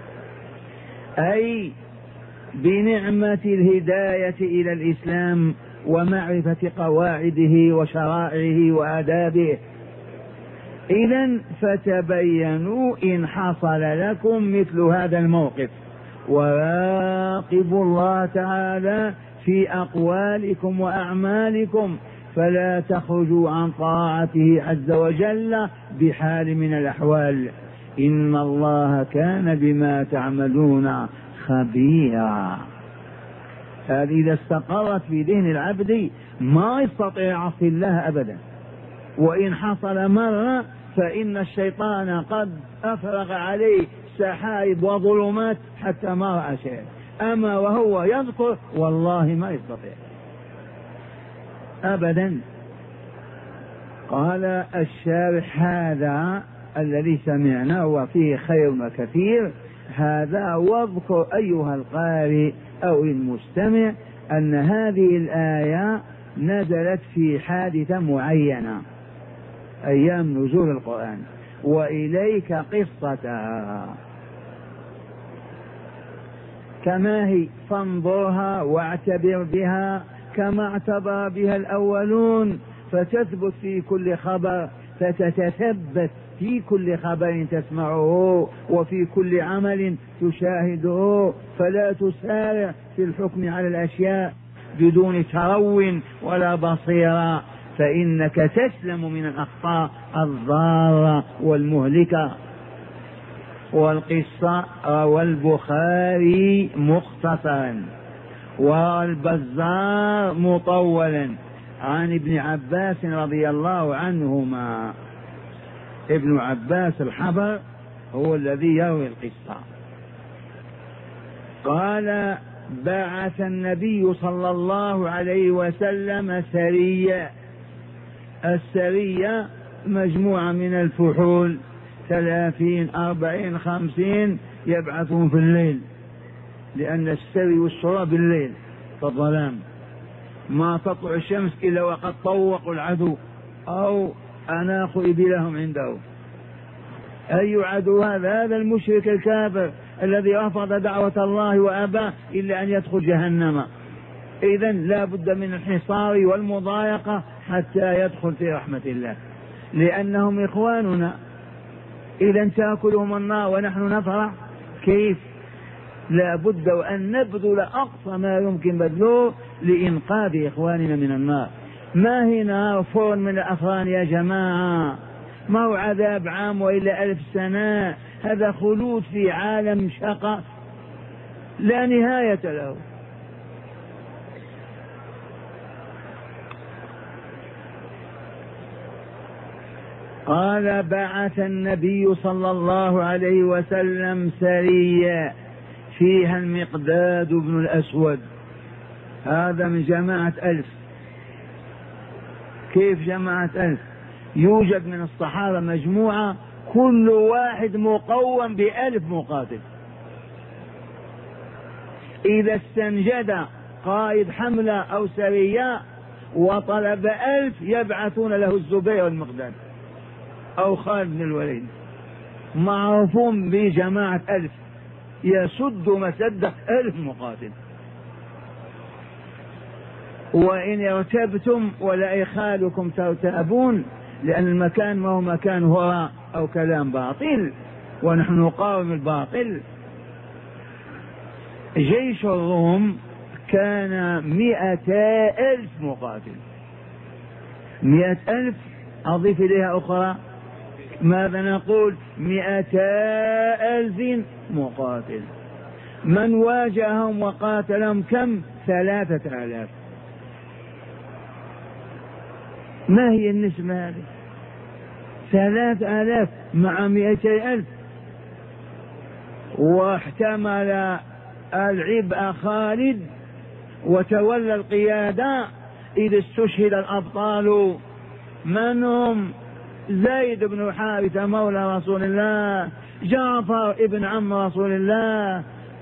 Speaker 1: أي بنعمة الهداية إلى الإسلام ومعرفة قواعده وشرائعه وآدابه. إذن فتبينوا إن حصل لكم مثل هذا الموقف، وراقبوا الله تعالى في أقوالكم وأعمالكم فلا تخرجوا عن طاعته عز وجل بحال من الأحوال، إن الله كان بما تعملون خبيرا. هذه إذا استقرت في ذهن العبد ما يستطيع يعصي الله أبدا، وإن حصل مرة فإن الشيطان قد أفرغ عليه سحائب وظلمات حتى ما رأى شيء، أما وهو يذكر والله ما يستطيع أبدا. قال الشارح هذا الذي سمعناه وفيه خير كثير، هذا واذكر أيها القارئ أو المستمع أن هذه الآية نزلت في حادثة معينة أيام نزول القرآن، وإليك قصتها كما هي فانظرها واعتبر بها كما اعتبر بها الأولون، فتثبت في كل خبر، فتتثبت في كل خبر تسمعه وفي كل عمل تشاهده، فلا تسارع في الحكم على الأشياء بدون ترو ولا بصيرة، فإنك تسلم من الأخطاء الضارة والمهلكة. والقصة والبخاري مختصرا والبزار مطولا عن ابن عباس رضي الله عنهما. ابن عباس الحبر هو الذي يروي القصة. قال: بعث النبي صلى الله عليه وسلم سرية. السرية مجموعة من الفحول 30 40 50 يبعثون في الليل، لأن السري والسرى بالليل في الظلام، ما تطلع الشمس إلا وقد طوقوا العدو أو أناخوا إبلهم عنده. أي عدو هذا؟ هذا المشرك الكافر الذي رفض دعوة الله وأبى إلا أن يدخل جهنم. إذن لا بد من الحصار والمضايقة حتى يدخل في رحمة الله، لأنهم إخواننا. إذا تأكلهم النار ونحن نفرح كيف؟ لا بد أن نبذل أقصى ما يمكن بذله لإنقاذ إخواننا من النار. ما هي نار فرن من الأفران يا جماعة، ما هو عذاب عام وإلا 1000 سنة، هذا خلود في عالم شقاء لا نهاية له. قال: بعث النبي صلى الله عليه وسلم سرية فيها المقداد بن الأسود، هذا من جماعة 1000. كيف جماعة 1000؟ يوجد من الصحابة مجموعة كل واحد مقوم ب1000 مقاتل. إذا استنجد قائد حملة أو سرية وطلب 1000 يبعثون له الزبير والمقداد أو خالد بن الوليد، معروفون بجماعة 1000 يسد مسد 1000 مقاتل. وإن ارتبتم ولا إخالكم ترتابون، لأن المكان ما هو مكان هراء أو كلام باطل، ونحن نقاوم الباطل. جيش الروم كان 200,000 مقاتل. 100,000 أضيف إليها أخرى، ماذا نقول؟ 200,000 مقاتل. من واجههم وقاتلهم كم؟ 3000. ما هي النسبة هذه؟ 3000 مع 200,000. واحتمل العبء خالد وتولى القيادة إذ استشهد الأبطال. من هم؟ زيد بن حارثة مولى رسول الله، جعفر ابن عم رسول الله،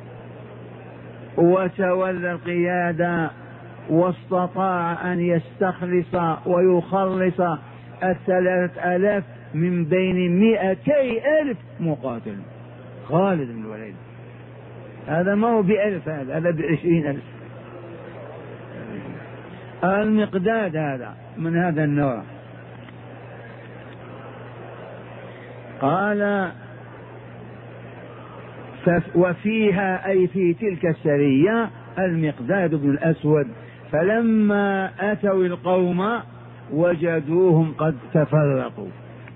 Speaker 1: وتولى القيادة واستطاع أن يستخلص ويخلص 3000 من بين 200,000 مقاتل. خالد بن الوليد هذا ما هو ب1000، هذا ب20,000. المقداد هذا من هذا النوع. قال: وفيها أي في تلك السرية المقداد بن الأسود، فلما أتوا القوم وجدوهم قد تفرقوا،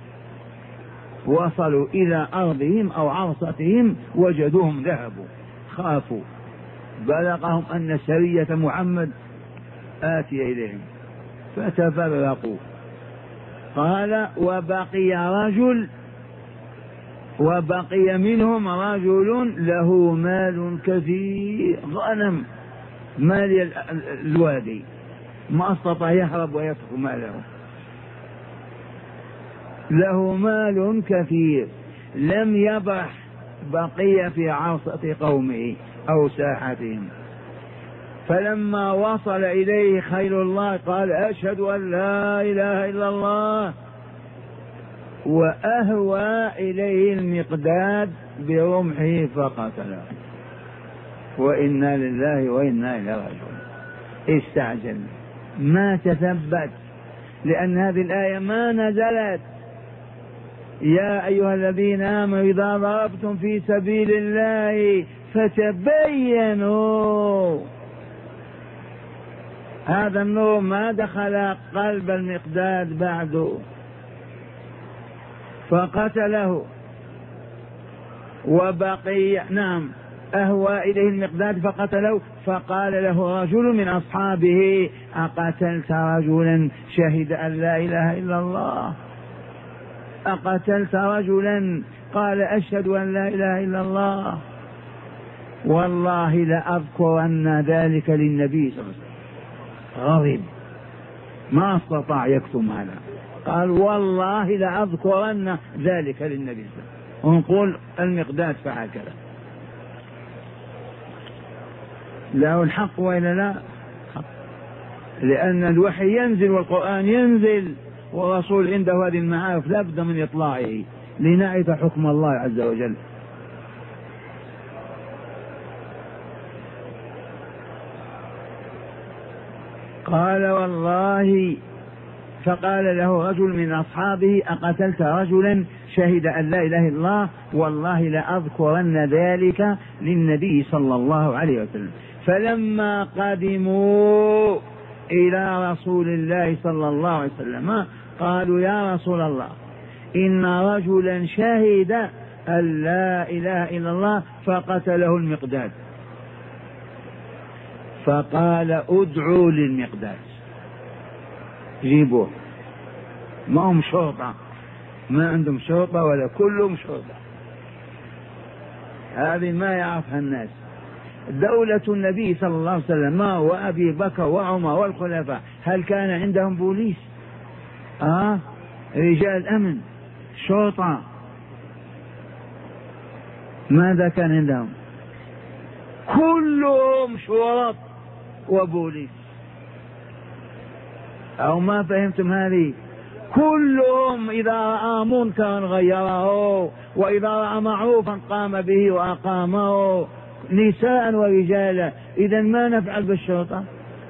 Speaker 1: وصلوا إلى أرضهم أو عرصتهم وجدوهم ذهبوا، خافوا، بلغهم أن سرية محمد آتي إليهم فتفرقوا. قال: وبقي منهم رجل له مال كثير، غنم، مال الوادي، ما استطاع يهرب ويترك ماله، له مال كثير لم يبرح، بقي في عرصة قومه أو ساحتهم. فلما وصل إليه خيل الله قال: أشهد أن لا إله إلا الله، وأهوى إليه المقداد برمحه فقتله. وإنا لله وإنا إليه راجعون. استعجل، ما تثبت، لأن هذه الآية ما نزلت: يا أيها الذين آمنوا إذا ضربتم في سبيل الله فتبينوا. هذا النور ما دخل قلب المقداد بعد، فقتله. وبقي أهوى إليه المقداد فقتله. فقال له رجل من أصحابه: أقتلت رجلا شهد أن لا إله إلا الله؟ أقتلت رجلا قال أشهد أن لا إله إلا الله؟ والله لأذكرن ذلك للنبي صلى الله عليه وسلم. غضب، ما استطاع يكتم هذا، قال: والله لأذكرن ذلك للنبي صلى الله عليه وسلم. ونقول المقداد فعل كذا، له الحق وإلا لا؟ لأن الوحي ينزل والقرآن ينزل، والرسول عنده هذه المعارف لا بد من إطلاعه لنعرف حكم الله عز وجل. قال: والله. فقال له رجل من أصحابه: أقتلت رجلا شهد أن لا إله إلا الله؟ والله لأذكرن ذلك للنبي صلى الله عليه وسلم. فلما قدموا إلى رسول الله صلى الله عليه وسلم قالوا: يا رسول الله، إن رجلا شهد أن لا إله إلا الله فقتله المقداد. فقال: ادعوا للمقداد، جيبوه. ما هم شرطة، ما عندهم شرطة ولا كلهم شرطة، هذه ما يعرفها الناس. دولة النبي صلى الله عليه وسلم وأبي بكر وعمر والخلفاء، هل كان عندهم بوليس؟ رجال أمن، شرطة؟ ماذا كان عندهم؟ كلهم شرط وبوليس. أو ما فهمتم هذه؟ كلهم إذا رأى منكرا غيره، وإذا رأى معروفا قام به وأقامه، نساء ورجالا. إذا ما نفعل بالشرطة؟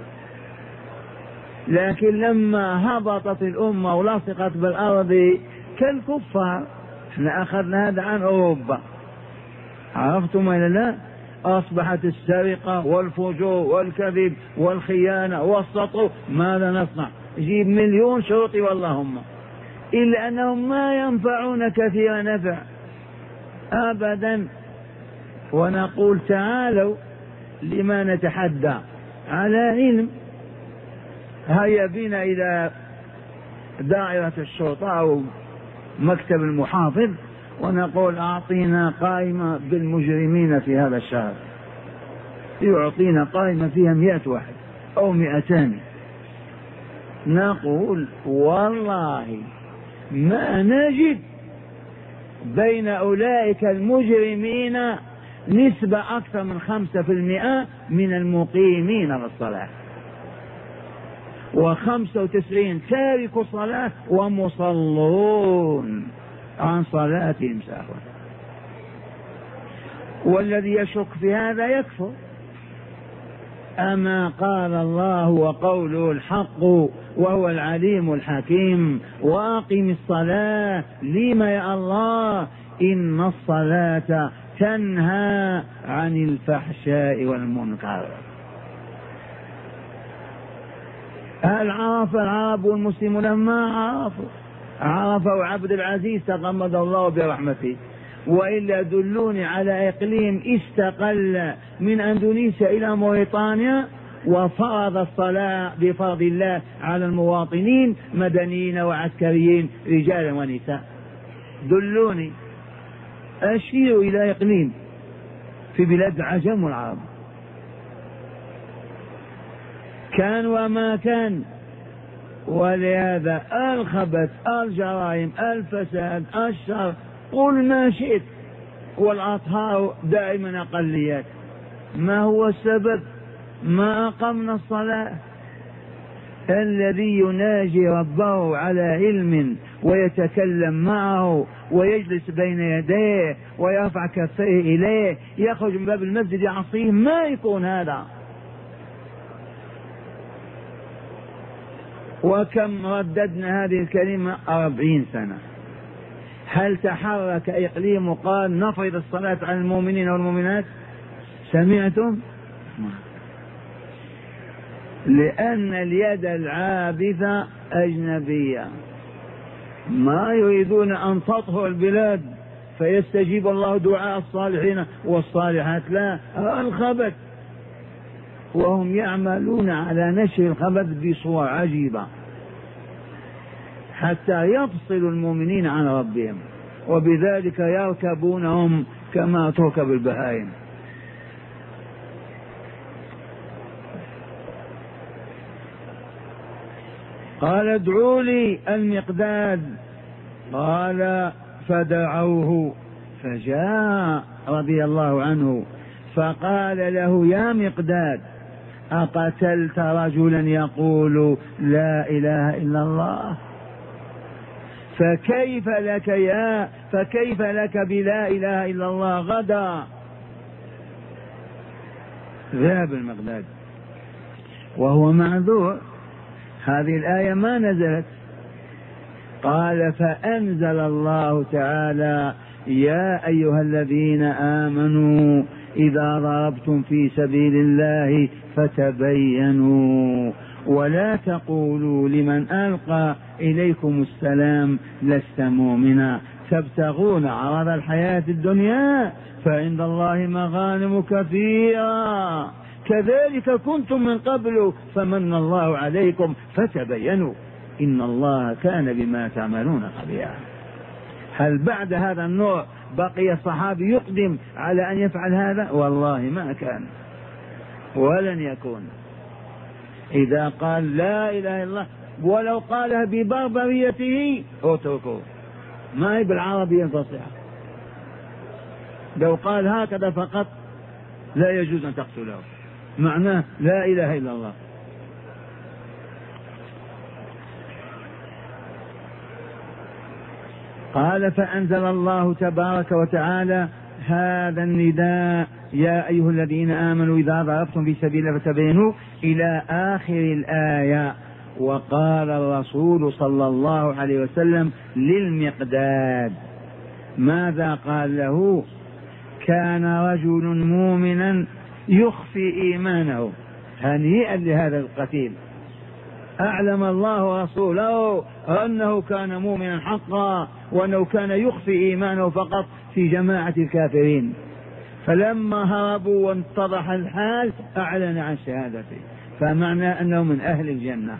Speaker 1: لكن لما هبطت الأمة ولصقت بالأرض كالكفار، احنا أخذنا هذا عن أوروبا، عرفتم ولا لا؟ أصبحت السرقة والفجور والكذب والخيانة والسطو. ماذا نصنع؟ جيب مليون شرطي واللهم، إلا أنهم ما ينفعون كثير نفع أبدا. ونقول: تعالوا لما نتحدى على علم. هيا بنا إلى دائرة الشرطة أو مكتب المحافظ ونقول: أعطينا قائمة بالمجرمين في هذا الشهر. يعطينا قائمة فيها 100 واحد أو 200. نقول: والله ما نجد بين أولئك المجرمين نسبة أكثر من 5% من المقيمين للصلاة، و95 تاركوا الصلاة ومصلون عن صلاتهم ساهوا. والذي يشك في هذا يكفر. أما قال الله وقوله الحق وهو العليم الحكيم: وأقم الصلاة. لما يا الله؟ إن الصلاة تنهى عن الفحشاء والمنكر. هل عرف العرب والمسلمون؟ ما عرفوا. عرفوا عبد العزيز تغمده الله برحمته، وإلا دلوني على إقليم استقل من أندونيسيا إلى موريطانيا وفرض الصلاة بفرض الله على المواطنين مدنيين وعسكريين رجالا ونساء. دلوني، أشيروا إلى إقليم في بلاد العجم والعرب كان وما كان. ولهذا الخبث، الجرائم، الفساد، الشر، قل ما شئت، والأطهار دائما أقليات. ما هو السبب؟ ما أقمنا الصلاة. الذي يناجي ربه على علم ويتكلم معه ويجلس بين يديه ويرفع كفيه إليه، يخرج من باب المسجد يعصيه، ما يكون هذا. وكم رددنا هذه الكلمة 40 سنة. هل تحرك إقليم وقال نفرض الصلاة على المؤمنين والمؤمنات؟ سمعتم؟ لأن اليد العابثة أجنبية، ما يريدون أن تطهر البلاد فيستجيب الله دعاء الصالحين والصالحات، لا، الخبث، وهم يعملون على نشر الخبث بصور عجيبة حتى يفصلوا المؤمنين عن ربهم، وبذلك يركبونهم كما تركب البهائم. قال ادعوا لي المقداد، قال فدعوه فجاء رضي الله عنه فقال له يا مقداد أقتلت رجلا يقول لا إله إلا الله؟ فكيف لك بلا إله إلا الله غدا؟ ذهب المقداد وهو معذور، هذه الآية ما نزلت. قال فأنزل الله تعالى يا أيها الذين آمنوا إذا ضربتم في سبيل الله فتبينوا ولا تقولوا لمن ألقى إليكم السلام لست مؤمنا تبتغون عرض الحياة الدنيا فعند الله مغانم كثيرة كذلك كنتم من قبل فمن الله عليكم فتبينوا إن الله كان بما تعملون خبيرا. هل بعد هذا النوع بقي الصحابي يقدم على أن يفعل هذا؟ والله ما كان ولن يكون. إذا قال لا إله إلا الله ولو قالها ببربريته اتركوه، ما هي بالعربية الفصيحة، لو قال هكذا فقط لا يجوز أن تقتله، معناه لا إله إلا الله. قال فأنزل الله تبارك وتعالى هذا النداء يا أيها الذين آمنوا إذا ضربتم في سبيل الله فتبينوا إلى آخر الآية. وقال الرسول صلى الله عليه وسلم للمقداد ماذا قال له؟ كان رجل مؤمنا يخفي إيمانه، هنيئا لهذا القتيل، أعلم الله رسوله أنه كان مؤمنا حقا وأنه كان يخفي إيمانه فقط في جماعة الكافرين، فلما هربوا واتضح الحال أعلن عن شهادته، فمعنى أنه من أهل الجنة.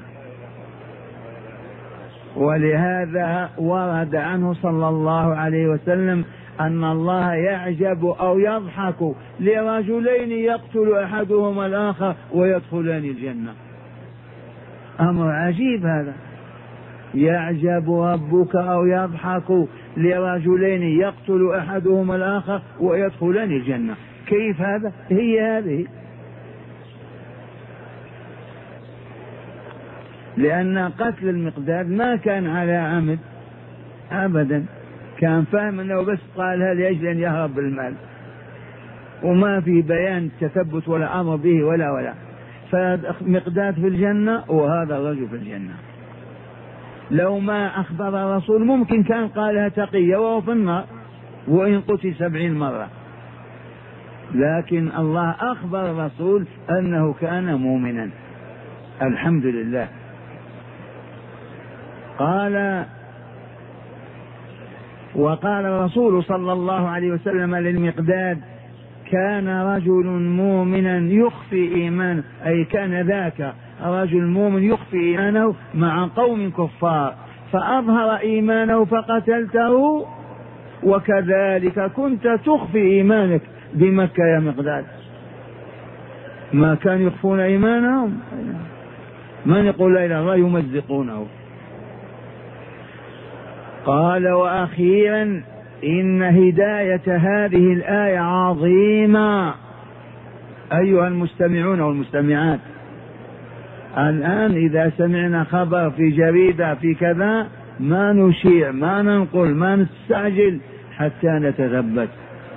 Speaker 1: ولهذا ورد عنه صلى الله عليه وسلم أن الله يعجب أو يضحك لرجلين يقتل أحدهما الآخر ويدخلان الجنة. أمر عجيب هذا، يعجب ربك أو يضحك لرجلين يقتل أحدهما الآخر ويدخلان الجنة. كيف هذا؟ هي هذه، لأن قتل المقداد ما كان على عمد أبدا، كان فاهم أنه بس قالها لأجل أن يهرب بالمال، وما في بيان تثبت ولا أمر به ولا فمقداد في الجنة وهذا الرجل في الجنة. لو ما أخبر الرسول ممكن كان قالها تقية وهو في النار وإن قتل 70 مرة، لكن الله أخبر الرسول أنه كان مؤمنا، الحمد لله. وقال الرسول صلى الله عليه وسلم للمقداد كان رجل مؤمنا يخفي إيمانه، أي كان ذاك رجل مؤمن يخفي إيمانه مع قوم كفار فأظهر إيمانه فقتلته، وكذلك كنت تخفي إيمانك بمكة يا مقداد. ما كانوا يخفون إيمانهم، من يقول لا إله إلا الله يمزقونه. قال وأخيرا إن هداية هذه الآية عظيمة أيها المستمعون والمستمعات. الآن إذا سمعنا خبر في جريدة في كذا ما نشيع ما ننقل ما نستعجل حتى نتثبت.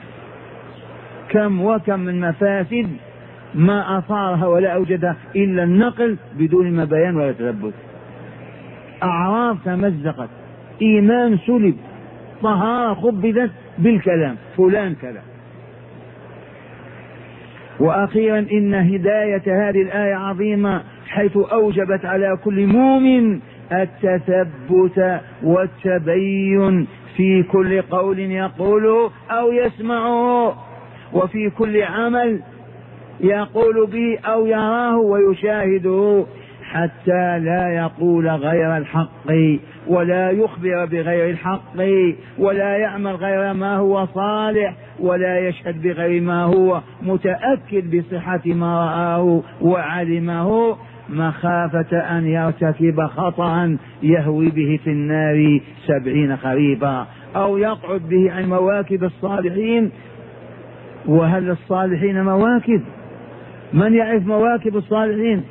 Speaker 1: كم وكم من مفاسد ما أثارها ولا أوجدها إلا النقل بدون ما بيان ولا تثبت. أعراض تمزقت، إيمان سلب، طهارة خبثت بالكلام، فلان كذا. وأخيرا إن هداية هذه الآية عظيمة، حيث أوجبت على كل مؤمن التثبت والتبين في كل قول يقوله أو يسمعه، وفي كل عمل يقول به أو يراه ويشاهده، حتى لا يقول غير الحق ولا يخبر بغير الحق ولا يعمل غير ما هو صالح ولا يشهد بغير ما هو متأكد بصحة ما رآه وعلمه، مخافة أن يرتكب خطأ يهوي به في النار 70 خريفا، أو يقعد به عن مواكب الصالحين. وهل الصالحين مواكب؟ من يعرف مواكب الصالحين؟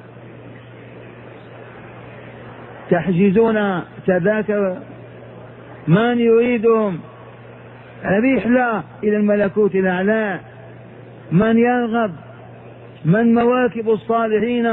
Speaker 1: تحجزون تذاكر من يريدهم رحلة إلى الملكوت الأعلى؟ من يرغب؟ من مواكب الصالحين؟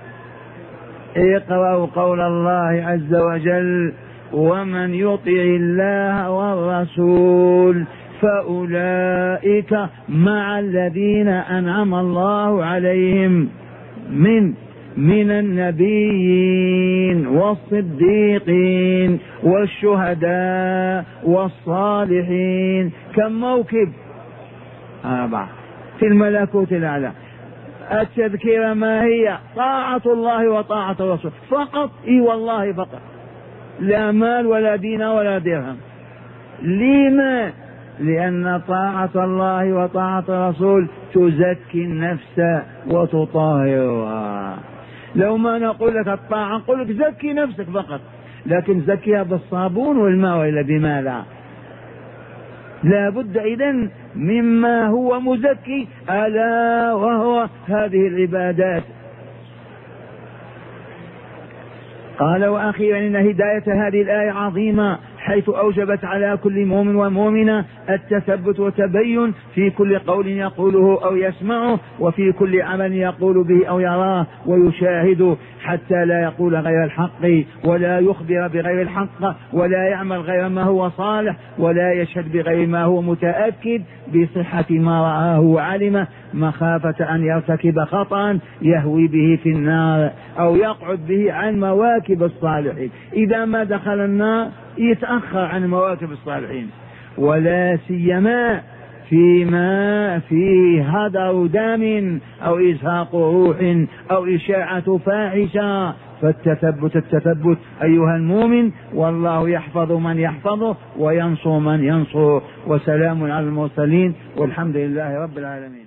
Speaker 1: اقرأوا قول الله عز وجل: ومن يطع الله والرسول فأولئك مع الذين أنعم الله عليهم من النبيين والصديقين والشهداء والصالحين. كم موكب؟ 4 في الملكوت الأعلى. التذكير ما هي؟ طاعة الله وطاعة الرسول فقط. اي والله فقط، لا مال ولا دين ولا درهم. لما؟ لأن طاعة الله وطاعة الرسول تزكي النفس وتطهرها. لو ما نقول لك الطاعة نقول لك زكي نفسك فقط، لكن زكيها بالصابون والماء وإلا بما لا بد إذن مما هو مزكي، ألا وهو هذه العبادات. قال: وأخيرا إن هداية هذه الآية عظيمة، حيث أوجبت على كل مؤمن ومؤمنة التثبت والتبين في كل قول يقوله أو يسمعه، وفي كل عمل يقول به أو يراه ويشاهده، حتى لا يقول غير الحق ولا يخبر بغير الحق ولا يعمل غير ما هو صالح ولا يشهد بغير ما هو متأكد بصحة ما رآه وعلمه، مخافة أن يرتكب خطأ يهوي به في النار أو يقعد به عن مواكب الصالحين. إذا ما دخل النار يتأخر عن مواكب الصالحين، ولا سيما فيما فيه هدر دم أو إزهاق روح أو إشاعة فاحشة. فالتثبت أيها المؤمن، والله يحفظ من يحفظه وينصر من ينصره. وسلام على المرسلين والحمد لله رب العالمين.